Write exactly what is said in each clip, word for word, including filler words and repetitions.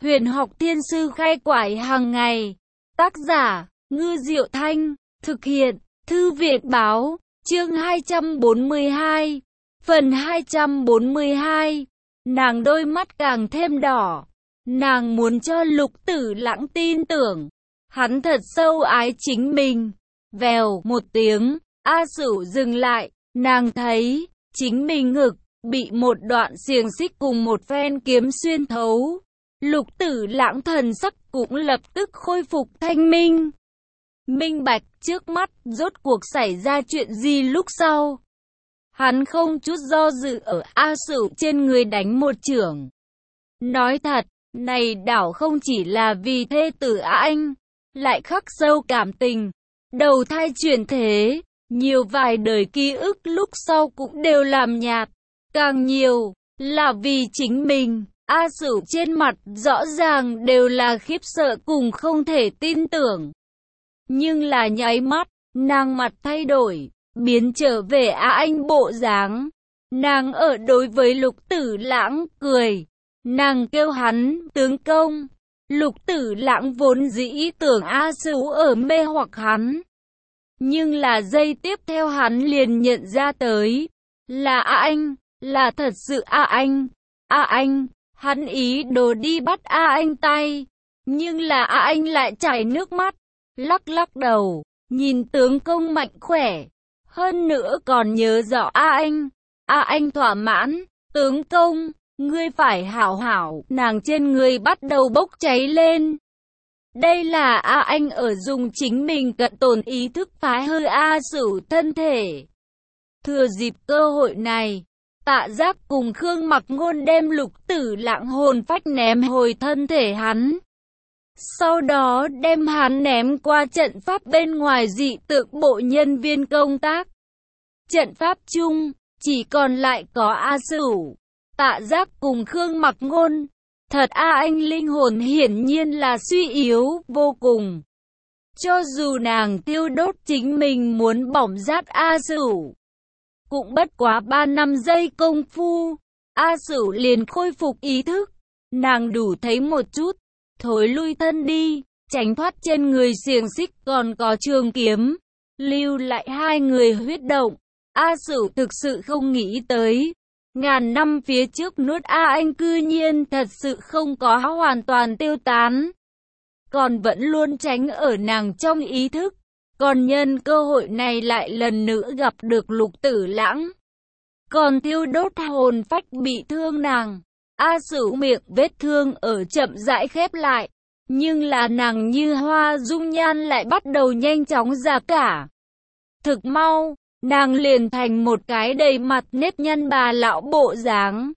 Huyền học thiên sư khai quải hàng ngày. Tác giả, Ngư Diệu Thanh. Thực hiện, Thư viện Báo. Chương hai trăm bốn mươi hai. Phần hai trăm bốn mươi hai. Nàng đôi mắt càng thêm đỏ. Nàng muốn cho Lục Tử Lãng tin tưởng. Hắn thật sâu ái chính mình. Vèo một tiếng, A Sửu dừng lại. Nàng thấy, chính mình ngực, bị một đoạn xiềng xích cùng một phen kiếm xuyên thấu. Lục Tử Lãng thần sắc cũng lập tức khôi phục thanh minh. Minh bạch trước mắt, rốt cuộc xảy ra chuyện gì lúc sau. Hắn không chút do dự ở A Sửu trên người đánh một chưởng. Nói thật, này đảo không chỉ là vì thê tử A Anh, lại khắc sâu cảm tình. Đầu thai chuyển thế, nhiều vài đời ký ức lúc sau cũng đều làm nhạt. Càng nhiều, là vì chính mình. A Sửu trên mặt rõ ràng đều là khiếp sợ cùng không thể tin tưởng. Nhưng là nháy mắt, nàng mặt thay đổi, biến trở về A Anh bộ dáng. Nàng ở đối với Lục Tử Lãng cười. Nàng kêu hắn, tướng công. Lục Tử Lãng vốn dĩ tưởng A Sửu ở mê hoặc hắn. Nhưng là giây tiếp theo hắn liền nhận ra tới. Là A Anh, là thật sự A Anh. A Anh, hắn ý đồ đi bắt A Anh tay. Nhưng là A Anh lại chảy nước mắt. Lắc lắc đầu, nhìn tướng công mạnh khỏe. Hơn nữa còn nhớ rõ A Anh. A Anh thỏa mãn, tướng công, ngươi phải hảo hảo. Nàng trên người bắt đầu bốc cháy lên. Đây là A Anh ở dùng chính mình cận tồn ý thức phá hư A Sửu thân thể. Thừa dịp cơ hội này, Tạ Giác cùng Khương Mặc Ngôn đem Lục Tử Lãng hồn phách ném hồi thân thể hắn. Sau đó đem hắn ném qua trận pháp bên ngoài dị tượng bộ nhân viên công tác. Trận pháp chung, chỉ còn lại có A Sửu, Tạ Giác cùng Khương Mặc Ngôn. Thật A Anh linh hồn hiển nhiên là suy yếu vô cùng. Cho dù nàng tiêu đốt chính mình muốn bỏng rát A Sửu, cũng bất quá ba năm giây công phu, A Sửu liền khôi phục ý thức. Nàng đủ thấy một chút, thối lui thân đi, tránh thoát trên người xiềng xích còn có trường kiếm, lưu lại hai người huyết động. A Sửu thực sự không nghĩ tới, ngàn năm phía trước nuốt A Anh cư nhiên thật sự không có hoàn toàn tiêu tán, còn vẫn luôn tránh ở nàng trong ý thức. Còn nhân cơ hội này lại lần nữa gặp được Lục Tử Lãng, còn thiêu đốt hồn phách bị thương nàng. A Sửu miệng vết thương ở chậm rãi khép lại, nhưng là nàng như hoa dung nhan lại bắt đầu nhanh chóng già cả. Thực mau, nàng liền thành một cái đầy mặt nếp nhăn bà lão bộ dáng.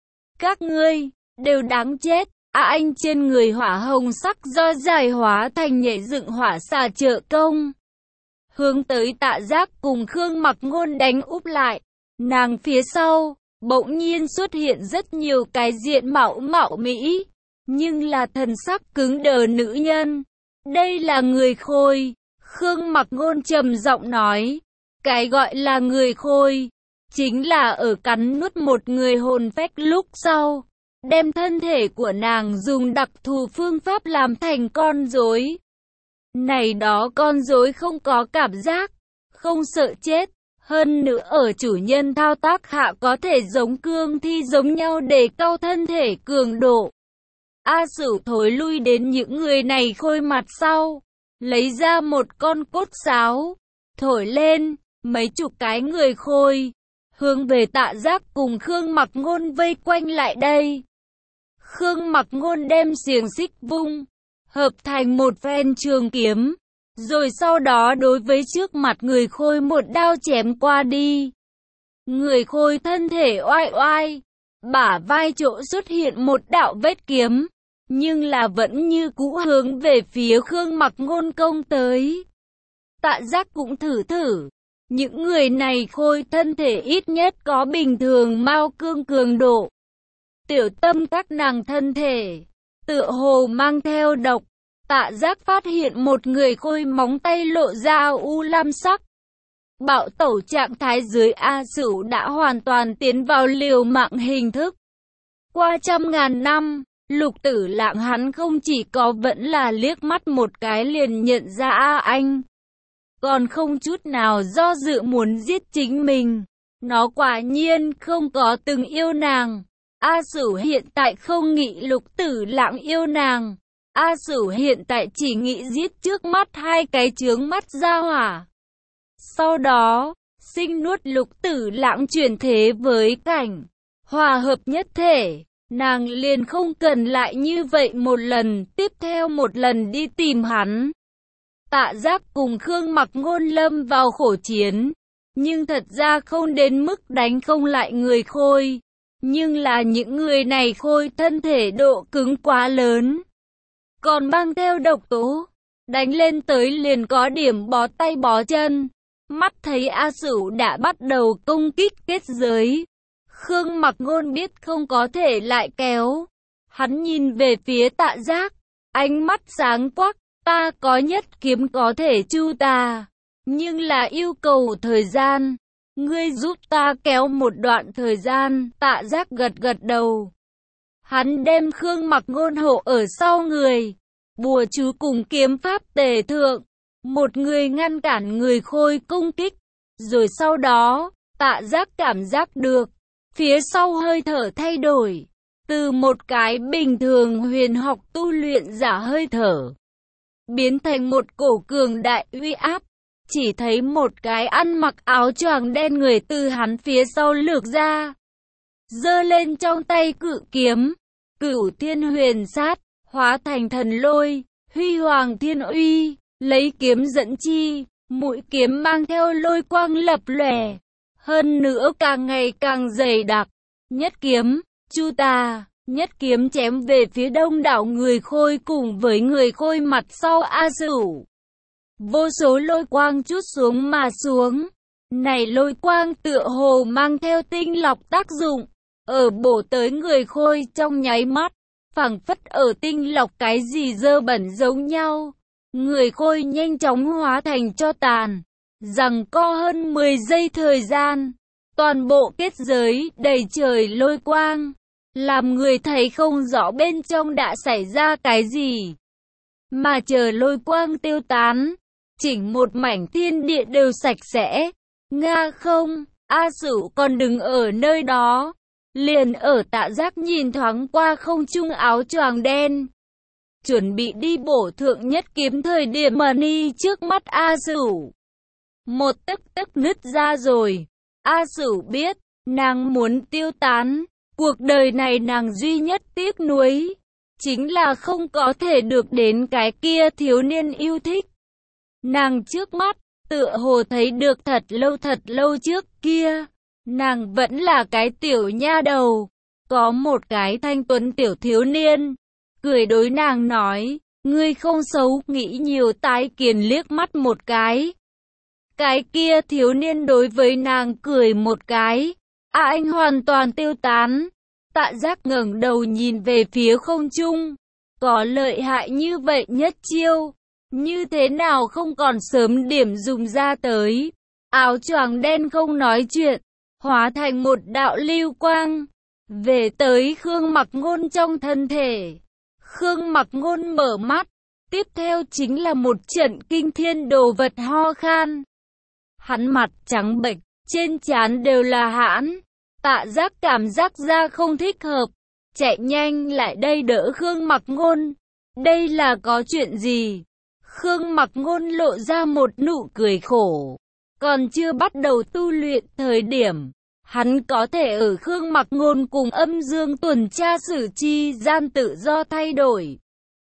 Các ngươi, đều đáng chết. A Anh trên người hỏa hồng sắc do giải hóa thành nhảy dựng hỏa xà trợ công. Hướng tới Tạ Giác cùng Khương Mặc Ngôn đánh úp lại. Nàng phía sau, bỗng nhiên xuất hiện rất nhiều cái diện mạo mạo mỹ, nhưng là thần sắc cứng đờ nữ nhân. Đây là người khôi. Khương Mặc Ngôn trầm giọng nói. Cái gọi là người khôi, chính là ở cắn nuốt một người hồn phách lúc sau, đem thân thể của nàng dùng đặc thù phương pháp làm thành con rối. Này đó con rối không có cảm giác, không sợ chết, hơn nữa ở chủ nhân thao tác hạ có thể giống cương thi giống nhau để cao thân thể cường độ. A Sửu thối lui đến những người này khôi mặt sau, lấy ra một con cốt sáo, thổi lên, mấy chục cái người khôi, hướng về Tạ Giác cùng Khương Mặc Ngôn vây quanh lại đây. Khương Mặc Ngôn đem xiềng xích vung, hợp thành một phen trường kiếm, rồi sau đó đối với trước mặt người khôi một đao chém qua đi. Người khôi thân thể oai oai, bả vai chỗ xuất hiện một đạo vết kiếm, nhưng là vẫn như cũ hướng về phía Khương Mặc Ngôn công tới. Tạ Giác cũng thử thử. Những người này khôi thân thể ít nhất có bình thường mao cương cường độ. Tiểu tâm các nàng thân thể, tựa hồ mang theo độc. Tạ Giác phát hiện một người khôi móng tay lộ ra u lam sắc. Bạo tẩu trạng thái dưới A Sửu đã hoàn toàn tiến vào liều mạng hình thức. Qua trăm ngàn năm, Lục Tử Lãng hắn không chỉ có vẫn là liếc mắt một cái liền nhận ra A Anh, còn không chút nào do dự muốn giết chính mình. Nó quả nhiên không có từng yêu nàng. A Sửu hiện tại không nghĩ Lục Tử Lãng yêu nàng. A Sửu hiện tại chỉ nghĩ giết trước mắt hai cái chướng mắt ra hỏa. Sau đó, sinh nuốt Lục Tử Lãng chuyển thế với cảnh hòa hợp nhất thể. Nàng liền không cần lại như vậy một lần tiếp theo một lần đi tìm hắn. Tạ Giác cùng Khương Mặc Ngôn lâm vào khổ chiến, nhưng thật ra không đến mức đánh không lại người Khôi. Nhưng là những người này Khôi thân thể độ cứng quá lớn, còn mang theo độc tố, đánh lên tới liền có điểm bó tay bó chân. Mắt thấy A Sửu đã bắt đầu công kích kết giới, Khương Mặc Ngôn biết không có thể lại kéo. Hắn nhìn về phía Tạ Giác, ánh mắt sáng quắc, ta có nhất kiếm có thể chu ta, nhưng là yêu cầu thời gian. Ngươi giúp ta kéo một đoạn thời gian. Tạ Giác gật gật đầu. Hắn đem Khương Mặc Ngôn hộ ở sau người, bùa chú cùng kiếm pháp tề thượng, một người ngăn cản người Khôi công kích. Rồi sau đó, Tạ Giác cảm giác được phía sau hơi thở thay đổi, từ một cái bình thường huyền học tu luyện giả hơi thở, biến thành một cổ cường đại uy áp. Chỉ thấy một cái ăn mặc áo choàng đen người từ hắn phía sau lược ra, giơ lên trong tay cự kiếm, Cửu Thiên Huyền Sát, hóa thành thần lôi, huy hoàng thiên uy, lấy kiếm dẫn chi, mũi kiếm mang theo lôi quang lập lòe, hơn nữa càng ngày càng dày đặc. Nhất kiếm, chu ta, nhất kiếm chém về phía đông đảo người Khôi cùng với người Khôi mặt sau A Sửu. Vô số lôi quang chút xuống mà xuống. Này lôi quang tựa hồ mang theo tinh lọc tác dụng, ở bổ tới người Khôi trong nháy mắt, phảng phất ở tinh lọc cái gì dơ bẩn giống nhau. Người Khôi nhanh chóng hóa thành tro tàn, giằng co hơn mười giây thời gian, toàn bộ kết giới đầy trời lôi quang, làm người thấy không rõ bên trong đã xảy ra cái gì. Mà chờ lôi quang tiêu tán, chỉnh một mảnh thiên địa đều sạch sẽ. Nga không, A Sửu còn đứng ở nơi đó, liền ở Tạ Giác nhìn thoáng qua không trung áo choàng đen, chuẩn bị đi bổ thượng nhất kiếm thời điểm mà ni trước mắt A Sửu một tức tức nứt ra rồi. A Sửu biết, nàng muốn tiêu tán, cuộc đời này nàng duy nhất tiếc nuối, chính là không có thể được đến cái kia thiếu niên yêu thích. Nàng trước mắt, tựa hồ thấy được thật lâu thật lâu trước kia, nàng vẫn là cái tiểu nha đầu, có một cái thanh tuấn tiểu thiếu niên, cười đối nàng nói, ngươi không xấu, nghĩ nhiều. Tái Kiền liếc mắt một cái. Cái kia thiếu niên đối với nàng cười một cái, A Anh hoàn toàn tiêu tán. Tạ Giác ngẩng đầu nhìn về phía không trung, có lợi hại như vậy nhất chiêu, như thế nào không còn sớm điểm dùng ra tới. Áo choàng đen không nói chuyện, hóa thành một đạo lưu quang, về tới Khương Mặc Ngôn trong thân thể. Khương Mặc Ngôn mở mắt, tiếp theo chính là một trận kinh thiên đồ vật ho khan. Hắn mặt trắng bệch, trên trán đều là hãn. Tạ Giác cảm giác ra không thích hợp, chạy nhanh lại đây đỡ Khương Mặc Ngôn. Đây là có chuyện gì? Khương Mặc Ngôn lộ ra một nụ cười khổ. Còn chưa bắt đầu tu luyện thời điểm, hắn có thể ở Khương Mặc Ngôn cùng âm dương tuần tra sử chi gian tự do thay đổi.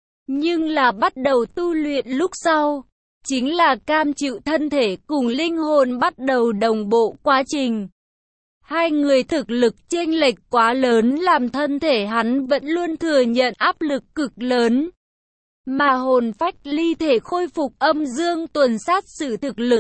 Nhưng là bắt đầu tu luyện lúc sau, chính là cam chịu thân thể cùng linh hồn bắt đầu đồng bộ quá trình. Hai người thực lực chênh lệch quá lớn làm thân thể hắn vẫn luôn thừa nhận áp lực cực lớn. Mà hồn phách ly thể khôi phục âm dương tuần sát sử thực lực,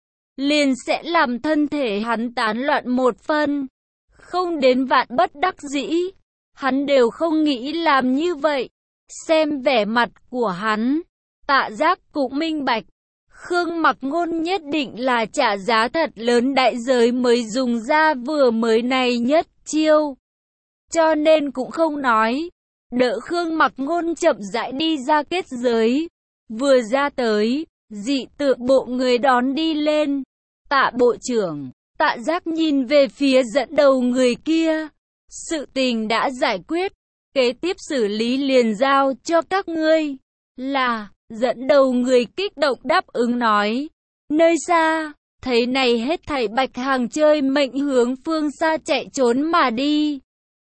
liền sẽ làm thân thể hắn tán loạn một phân. Không đến vạn bất đắc dĩ, hắn đều không nghĩ làm như vậy. Xem vẻ mặt của hắn, Tạ Giác cũng minh bạch, Khương Mặc Ngôn nhất định là trả giá thật lớn đại giới mới dùng ra vừa mới này nhất chiêu. Cho nên cũng không nói, đỡ Khương Mặc Ngôn chậm rãi đi ra kết giới. Vừa ra tới, dị tự bộ người đón đi lên. Tạ bộ trưởng, Tạ Giác nhìn về phía dẫn đầu người kia. Sự tình đã giải quyết, kế tiếp xử lý liền giao cho các ngươi. Là, dẫn đầu người kích động đáp ứng nói. Nơi xa, thấy này hết thảy Bạch Hằng chơi mệnh hướng phương xa chạy trốn mà đi.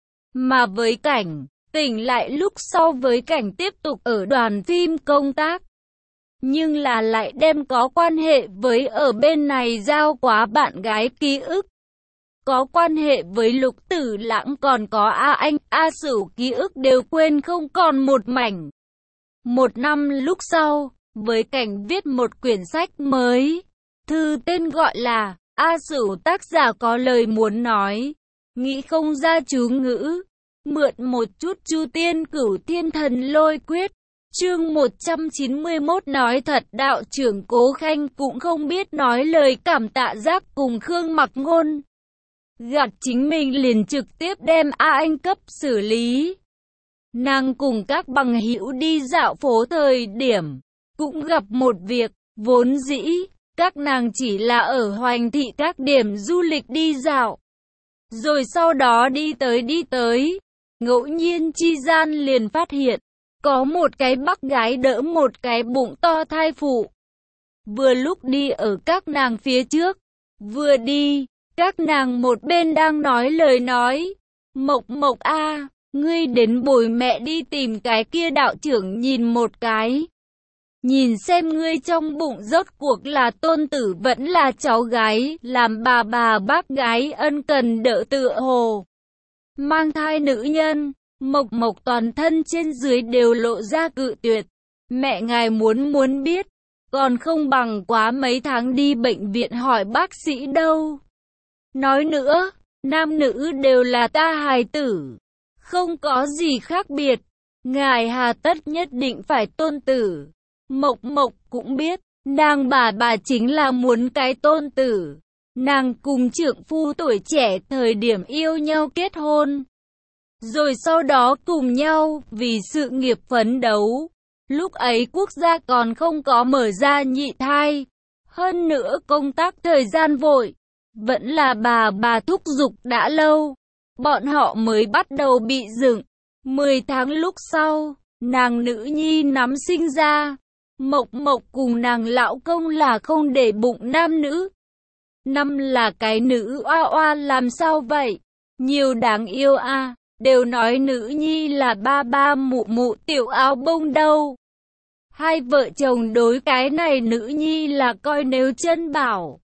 Mà với cảnh, tỉnh lại lúc sau với cảnh tiếp tục ở đoàn phim công tác. Nhưng là lại đem có quan hệ với ở bên này giao quá bạn gái ký ức. Có quan hệ với Lục Tử Lãng còn có A Anh, A Sửu ký ức đều quên không còn một mảnh. Một năm lúc sau, với cảnh viết một quyển sách mới. Thư tên gọi là A Sửu, tác giả có lời muốn nói. Nghĩ không ra chú ngữ. Mượn một chút Chu Tiên Cửu Thiên Thần Lôi Quyết. Chương một trăm chín mươi mốt nói thật đạo trưởng Cố Khanh cũng không biết nói lời cảm tạ Giác cùng Khương Mặc Ngôn. Gạt chính mình liền trực tiếp đem A Anh cấp xử lý. Nàng cùng các bằng hữu đi dạo phố thời điểm, cũng gặp một việc, vốn dĩ, các nàng chỉ là ở Hoành Thị các điểm du lịch đi dạo. Rồi sau đó đi tới đi tới, ngẫu nhiên chi gian liền phát hiện, có một cái bắc gái đỡ một cái bụng to thai phụ. Vừa lúc đi ở các nàng phía trước, vừa đi, các nàng một bên đang nói lời nói. Mộc Mộc a, ngươi đến bồi mẹ đi tìm cái kia đạo trưởng nhìn một cái. Nhìn xem ngươi trong bụng rốt cuộc là tôn tử vẫn là cháu gái, làm bà bà bác gái ân cần đỡ tựa hồ. Mang thai nữ nhân, Mộc Mộc toàn thân trên dưới đều lộ ra cự tuyệt. Mẹ ngài muốn muốn biết, còn không bằng quá mấy tháng đi bệnh viện hỏi bác sĩ đâu. Nói nữa, nam nữ đều là ta hài tử, không có gì khác biệt. Ngài hà tất nhất định phải tôn tử. Mộc Mộc cũng biết, nàng bà bà chính là muốn cái tôn tử. Nàng cùng trượng phu tuổi trẻ thời điểm yêu nhau kết hôn. Rồi sau đó cùng nhau vì sự nghiệp phấn đấu. Lúc ấy quốc gia còn không có mở ra nhị thai. Hơn nữa công tác thời gian vội. Vẫn là bà bà thúc giục đã lâu. Bọn họ mới bắt đầu bị dựng. Mười tháng lúc sau, nàng nữ nhi nắm sinh ra. Mộc Mộc cùng nàng lão công là không để bụng nam nữ. Năm là cái nữ oa oa làm sao vậy? Nhiều đáng yêu a à. Đều nói nữ nhi là ba ba mụ mụ tiểu áo bông đâu. Hai vợ chồng đối cái này nữ nhi là coi nếu chân bảo.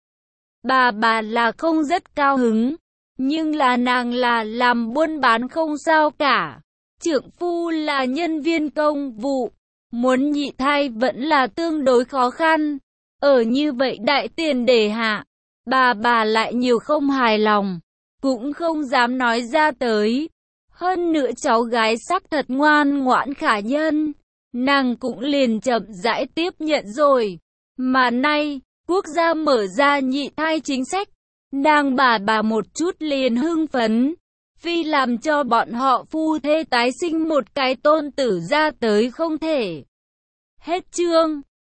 Bà bà là không rất cao hứng. Nhưng là nàng là làm buôn bán không sao cả. Trượng phu là nhân viên công vụ. Muốn nhị thai vẫn là tương đối khó khăn. Ở như vậy đại tiền đề hạ, bà bà lại nhiều không hài lòng. Cũng không dám nói ra tới. Hơn nữa cháu gái sắc thật ngoan ngoãn khả nhân. Nàng cũng liền chậm rãi tiếp nhận rồi. Mà nay, quốc gia mở ra nhị thai chính sách. Nàng bà bà một chút liền hưng phấn. Phi làm cho bọn họ phu thê tái sinh một cái tôn tử ra tới không thể. Hết chương.